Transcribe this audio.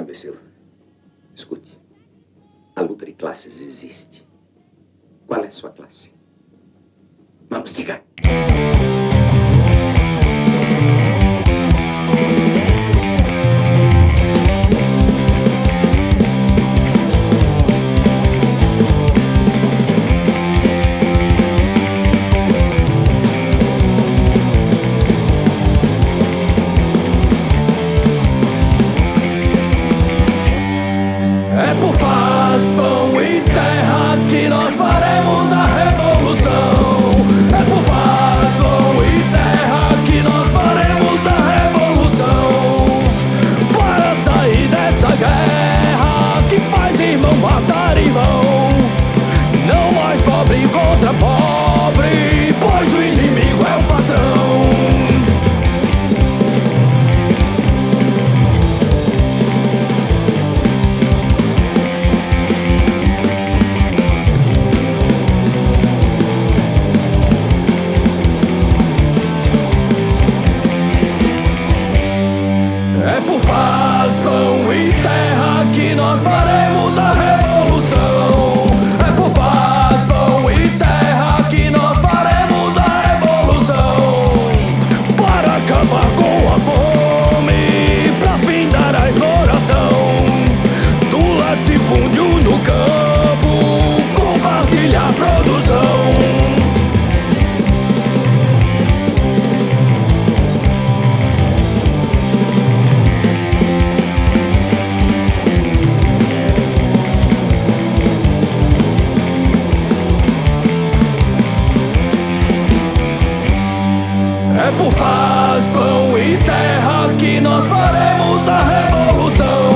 imbecil. Escute. A luta de classes existe. Qual é a sua classe? Vamos, diga. É por paz, pão e terra que nós faremos a revolução. É por paz, pão e terra que nós faremos a revolução. Para sair dessa guerra que faz irmão matar irmão. Não mais pobre contra pobre, pois o inimigo é o patrão. É por paz, pão e terra que nós faremos a revolução. É por paz, pão e terra que nós faremos a revolução. Para acabar com a fome, pra findar a exploração do latifúndio no campo, compartilhar a produção. É por paz, pão e terra que nós faremos a revolução.